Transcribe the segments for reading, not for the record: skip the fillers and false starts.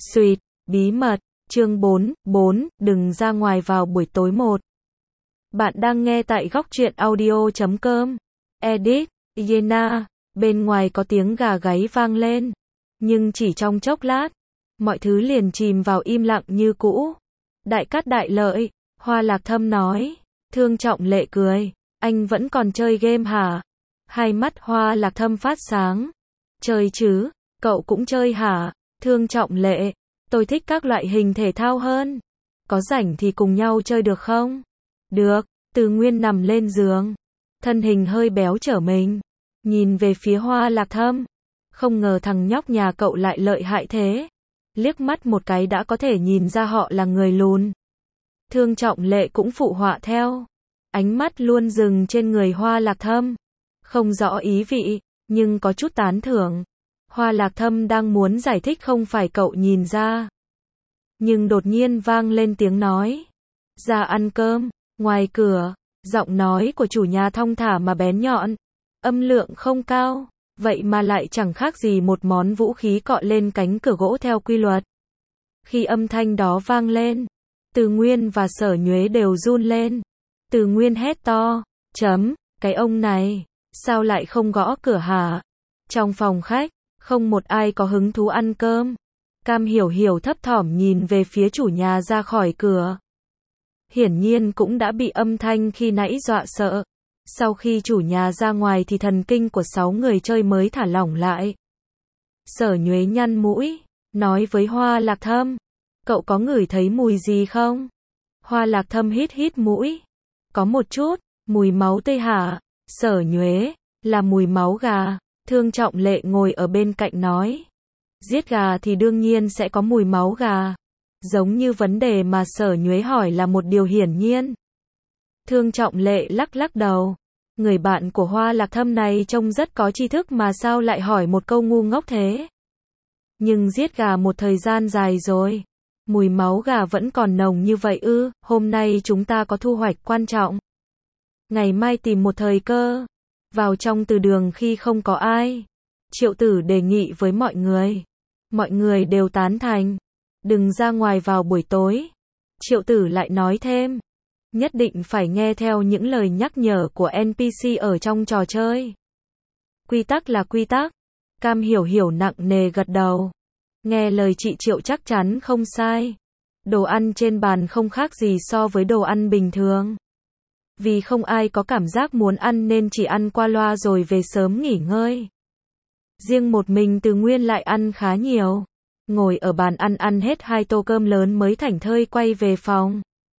Xuyệt, bí mật, chương 4, đừng ra ngoài vào buổi tối 1. Bạn đang nghe tại góc truyện audio.com. Edit, Yena, bên ngoài có tiếng gà gáy vang lên. Nhưng chỉ trong chốc lát, mọi thứ liền chìm vào im lặng như cũ. Đại cát đại lợi, Hoa Lạc Thâm nói. Thương Trọng Lệ cười, anh vẫn còn chơi game hả? Hai mắt Hoa Lạc Thâm phát sáng. Chơi chứ, cậu cũng chơi hả? Thương Trọng Lệ, tôi thích các loại hình thể thao hơn. Có rảnh thì cùng nhau chơi được không? Được, Từ Nguyên nằm lên giường. Thân hình hơi béo trở mình. Nhìn về phía Hoa Lạc Thâm. Không ngờ thằng nhóc nhà cậu lại lợi hại thế. Liếc mắt một cái đã có thể nhìn ra họ là người lùn. Thương Trọng Lệ cũng phụ họa theo. Ánh mắt luôn dừng trên người Hoa Lạc Thâm. Không rõ ý vị, nhưng có chút tán thưởng. Hoa Lạc Thâm đang muốn giải thích không phải cậu nhìn ra. Nhưng đột nhiên vang lên tiếng nói. Ra ăn cơm, ngoài cửa, giọng nói của chủ nhà thong thả mà bén nhọn. Âm lượng không cao, vậy mà lại chẳng khác gì một món vũ khí cọ lên cánh cửa gỗ theo quy luật. Khi âm thanh đó vang lên, Từ Nguyên và Sở Nhuế đều run lên. Từ Nguyên hét to, cái ông này, sao lại không gõ cửa hả? Trong phòng khách, không một ai có hứng thú ăn cơm. Cam Hiểu Hiểu thấp thỏm nhìn về phía chủ nhà ra khỏi cửa. Hiển nhiên cũng đã bị âm thanh khi nãy dọa sợ. Sau khi chủ nhà ra ngoài thì thần kinh của 6 người chơi mới thả lỏng lại. Sở Nhuế nhăn mũi, nói với Hoa Lạc Thâm. Cậu có ngửi thấy mùi gì không? Hoa Lạc Thâm hít mũi. Có một chút, mùi máu tươi hả? Sở Nhuế, là mùi máu gà. Thương Trọng Lệ ngồi ở bên cạnh nói. Giết gà thì đương nhiên sẽ có mùi máu gà. Giống như vấn đề mà Sở Nhuế hỏi là một điều hiển nhiên. Thương Trọng Lệ lắc đầu. Người bạn của Hoa Lạc Thâm này trông rất có tri thức mà sao lại hỏi một câu ngu ngốc thế. Nhưng giết gà một thời gian dài rồi. Mùi máu gà vẫn còn nồng như vậy ư? Hôm nay chúng ta có thu hoạch quan trọng. Ngày mai tìm một thời cơ. Vào trong từ đường khi không có ai. Triệu Tử đề nghị với mọi người. Mọi người đều tán thành. Đừng ra ngoài vào buổi tối. Triệu Tử lại nói thêm. Nhất định phải nghe theo những lời nhắc nhở của NPC ở trong trò chơi. Quy tắc là quy tắc. Cam Hiểu Hiểu nặng nề gật đầu. Nghe lời chị Triệu chắc chắn không sai. Đồ ăn trên bàn không khác gì so với đồ ăn bình thường. Vì không ai có cảm giác muốn ăn nên chỉ ăn qua loa rồi về sớm nghỉ ngơi. Riêng một mình Từ Nguyên lại ăn khá nhiều. Ngồi ở bàn ăn hết 2 tô cơm lớn mới thảnh thơi quay về phòng.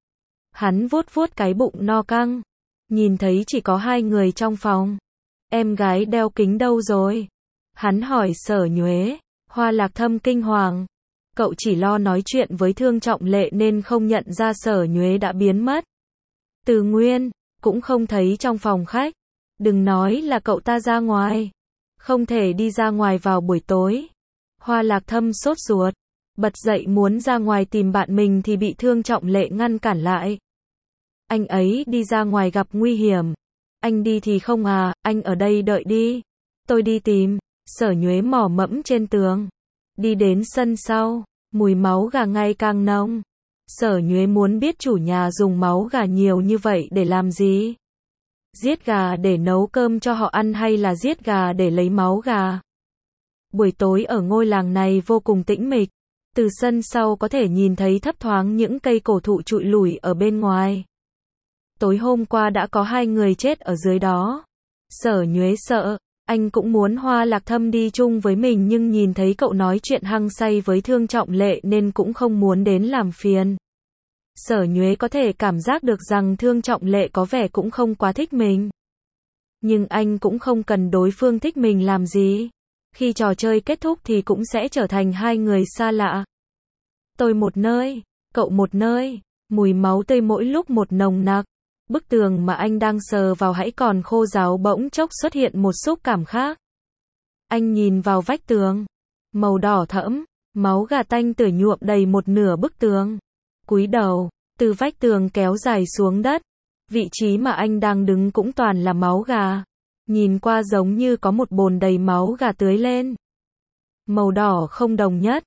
Hắn vuốt cái bụng no căng. Nhìn thấy chỉ có 2 người trong phòng. Em gái đeo kính đâu rồi? Hắn hỏi Sở Nhuế. Hoa Lạc Thâm kinh hoàng. Cậu chỉ lo nói chuyện với Thương Trọng Lệ nên không nhận ra Sở Nhuế đã biến mất. Từ Nguyên, cũng không thấy trong phòng khách. Đừng nói là cậu ta ra ngoài. Không thể đi ra ngoài vào buổi tối. Hoa Lạc Thâm sốt ruột. Bật dậy muốn ra ngoài tìm bạn mình thì bị Thương Trọng Lệ ngăn cản lại. Anh ấy đi ra ngoài gặp nguy hiểm. Anh đi thì không à, anh ở đây đợi đi. Tôi đi tìm. Sở Nhuế mò mẫm trên tường. Đi đến sân sau. Mùi máu gà ngày càng nồng. Sở Nhuế muốn biết chủ nhà dùng máu gà nhiều như vậy để làm gì? Giết gà để nấu cơm cho họ ăn hay là giết gà để lấy máu gà? Buổi tối ở ngôi làng này vô cùng tĩnh mịch. Từ sân sau có thể nhìn thấy thấp thoáng những cây cổ thụ trụi lủi ở bên ngoài. Tối hôm qua đã có 2 người chết ở dưới đó. Sở Nhuế sợ. Anh cũng muốn Hoa Lạc Thâm đi chung với mình nhưng nhìn thấy cậu nói chuyện hăng say với Thương Trọng Lệ nên cũng không muốn đến làm phiền. Sở Nhuế có thể cảm giác được rằng Thương Trọng Lệ có vẻ cũng không quá thích mình. Nhưng anh cũng không cần đối phương thích mình làm gì. Khi trò chơi kết thúc thì cũng sẽ trở thành 2 người xa lạ. Tôi một nơi, cậu một nơi, mùi máu tươi mỗi lúc một nồng nặc. Bức tường mà anh đang sờ vào hãy còn khô ráo bỗng chốc xuất hiện một xúc cảm khác. Anh nhìn vào vách tường. Màu đỏ thẫm, máu gà tanh tưởi nhuộm đầy một nửa bức tường. Cúi đầu, từ vách tường kéo dài xuống đất. Vị trí mà anh đang đứng cũng toàn là máu gà. Nhìn qua giống như có một bồn đầy máu gà tưới lên. Màu đỏ không đồng nhất.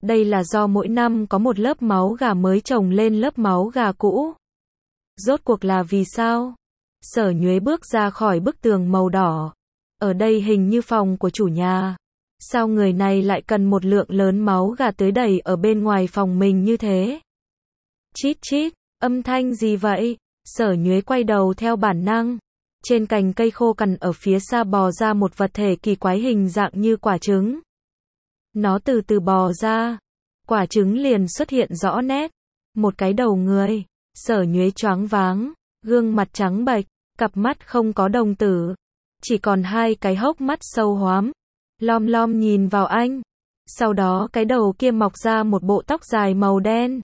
Đây là do mỗi năm có một lớp máu gà mới chồng lên lớp máu gà cũ. Rốt cuộc là vì sao? Sở Nhuế bước ra khỏi bức tường màu đỏ. Ở đây hình như phòng của chủ nhà. Sao người này lại cần một lượng lớn máu gà tưới đầy ở bên ngoài phòng mình như thế? Chít chít, âm thanh gì vậy? Sở Nhuế quay đầu theo bản năng. Trên cành cây khô cằn ở phía xa bò ra một vật thể kỳ quái hình dạng như quả trứng. Nó từ từ bò ra. Quả trứng liền xuất hiện rõ nét. Một cái đầu người. Sở Nhuế choáng váng. Gương mặt trắng bệch. Cặp mắt không có đồng tử. Chỉ còn hai cái hốc mắt sâu hoắm. Lom lom nhìn vào anh. Sau đó cái đầu kia mọc ra một bộ tóc dài màu đen.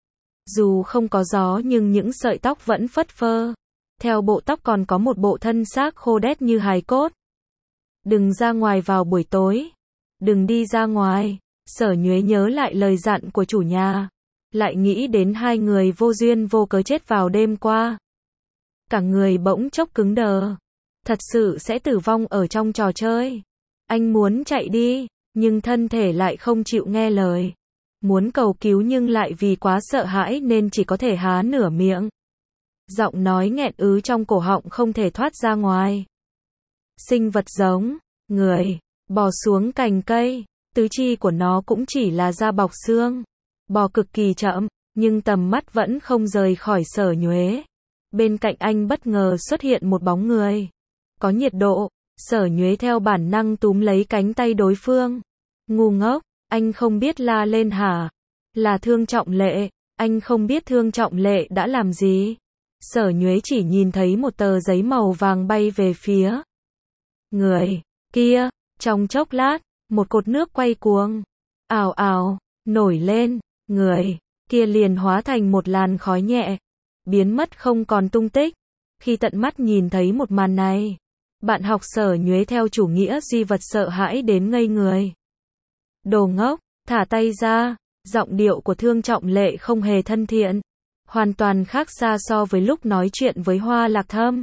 Dù không có gió nhưng những sợi tóc vẫn phất phơ. Theo bộ tóc còn có một bộ thân xác khô đét như hài cốt. Đừng ra ngoài vào buổi tối. Đừng đi ra ngoài. Sở Nhuế nhớ lại lời dặn của chủ nhà. Lại nghĩ đến hai người vô duyên vô cớ chết vào đêm qua. Cả người bỗng chốc cứng đờ. Thật sự sẽ tử vong ở trong trò chơi. Anh muốn chạy đi, nhưng thân thể lại không chịu nghe lời. Muốn cầu cứu nhưng lại vì quá sợ hãi nên chỉ có thể há nửa miệng. Giọng nói nghẹn ứ trong cổ họng không thể thoát ra ngoài. Sinh vật giống người bò xuống cành cây, tứ chi của nó cũng chỉ là da bọc xương. Bò cực kỳ chậm, nhưng tầm mắt vẫn không rời khỏi Sở Nhuế. Bên cạnh anh bất ngờ xuất hiện một bóng người. Có nhiệt độ, Sở Nhuế theo bản năng túm lấy cánh tay đối phương. Ngu ngốc, anh không biết la lên hả? Là Thương Trọng Lệ, anh không biết Thương Trọng Lệ đã làm gì. Sở Nhuế chỉ nhìn thấy một tờ giấy màu vàng bay về phía người kia. Trong chốc lát, một cột nước quay cuồng. Ào ào, nổi lên, người kia liền hóa thành một làn khói nhẹ. Biến mất không còn tung tích. Khi tận mắt nhìn thấy một màn này, bạn học Sở Nhuế theo chủ nghĩa duy vật sợ hãi đến ngây người. Đồ ngốc, thả tay ra. Giọng điệu của Thương Trọng Lệ không hề thân thiện. Hoàn toàn khác xa so với lúc nói chuyện với Hoa Lạc Thâm.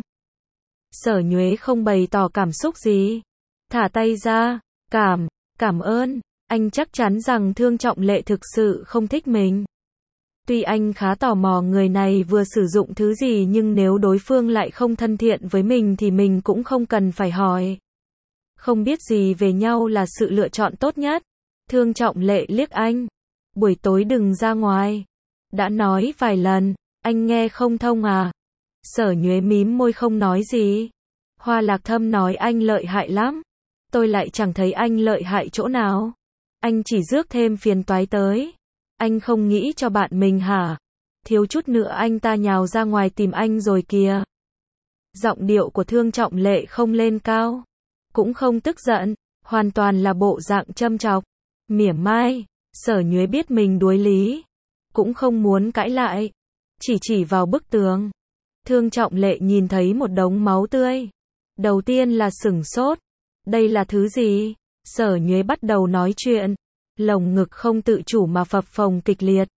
Sở Nhuế không bày tỏ cảm xúc gì. Thả tay ra. Cảm ơn. Anh chắc chắn rằng Thương Trọng Lệ thực sự không thích mình. Tuy anh khá tò mò người này vừa sử dụng thứ gì nhưng nếu đối phương lại không thân thiện với mình thì mình cũng không cần phải hỏi. Không biết gì về nhau là sự lựa chọn tốt nhất. Thương Trọng Lệ liếc anh. Buổi tối đừng ra ngoài. Đã nói vài lần, anh nghe không thông à? Sở Nhuế mím môi không nói gì. Hoa Lạc Thâm nói anh lợi hại lắm. Tôi lại chẳng thấy anh lợi hại chỗ nào. Anh chỉ rước thêm phiền toái tới. Anh không nghĩ cho bạn mình hả? Thiếu chút nữa anh ta nhào ra ngoài tìm anh rồi kìa. Giọng điệu của Thương Trọng Lệ không lên cao, cũng không tức giận, hoàn toàn là bộ dạng châm chọc, mỉa mai. Sở Nhuế biết mình đuối lý, cũng không muốn cãi lại, chỉ vào bức tường. Thương Trọng Lệ nhìn thấy một đống máu tươi. Đầu tiên là sửng sốt. Đây là thứ gì? Sở Nhuế bắt đầu nói chuyện. Lồng ngực không tự chủ mà phập phồng kịch liệt.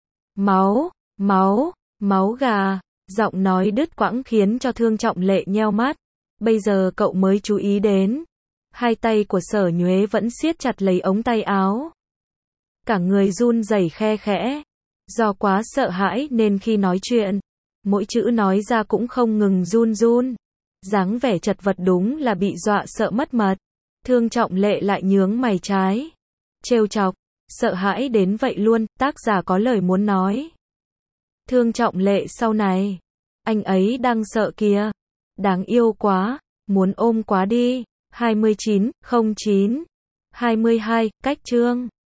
Máu gà. Giọng nói đứt quãng khiến cho Thương Trọng Lệ nheo mắt. Bây giờ cậu mới chú ý đến. Hai tay của Sở Nhuế vẫn siết chặt lấy ống tay áo. Cả người run rẩy khe khẽ. Do quá sợ hãi nên khi nói chuyện, mỗi chữ nói ra cũng không ngừng run. Dáng vẻ chật vật đúng là bị dọa sợ mất mật. Thương Trọng Lệ lại nhướng mày trái. Trêu chọc. Sợ hãi đến vậy luôn, tác giả có lời muốn nói. Thương Trọng Lệ sau này. Anh ấy đang sợ kìa. Đáng yêu quá. Muốn ôm quá đi. 29/09/22, cách chương.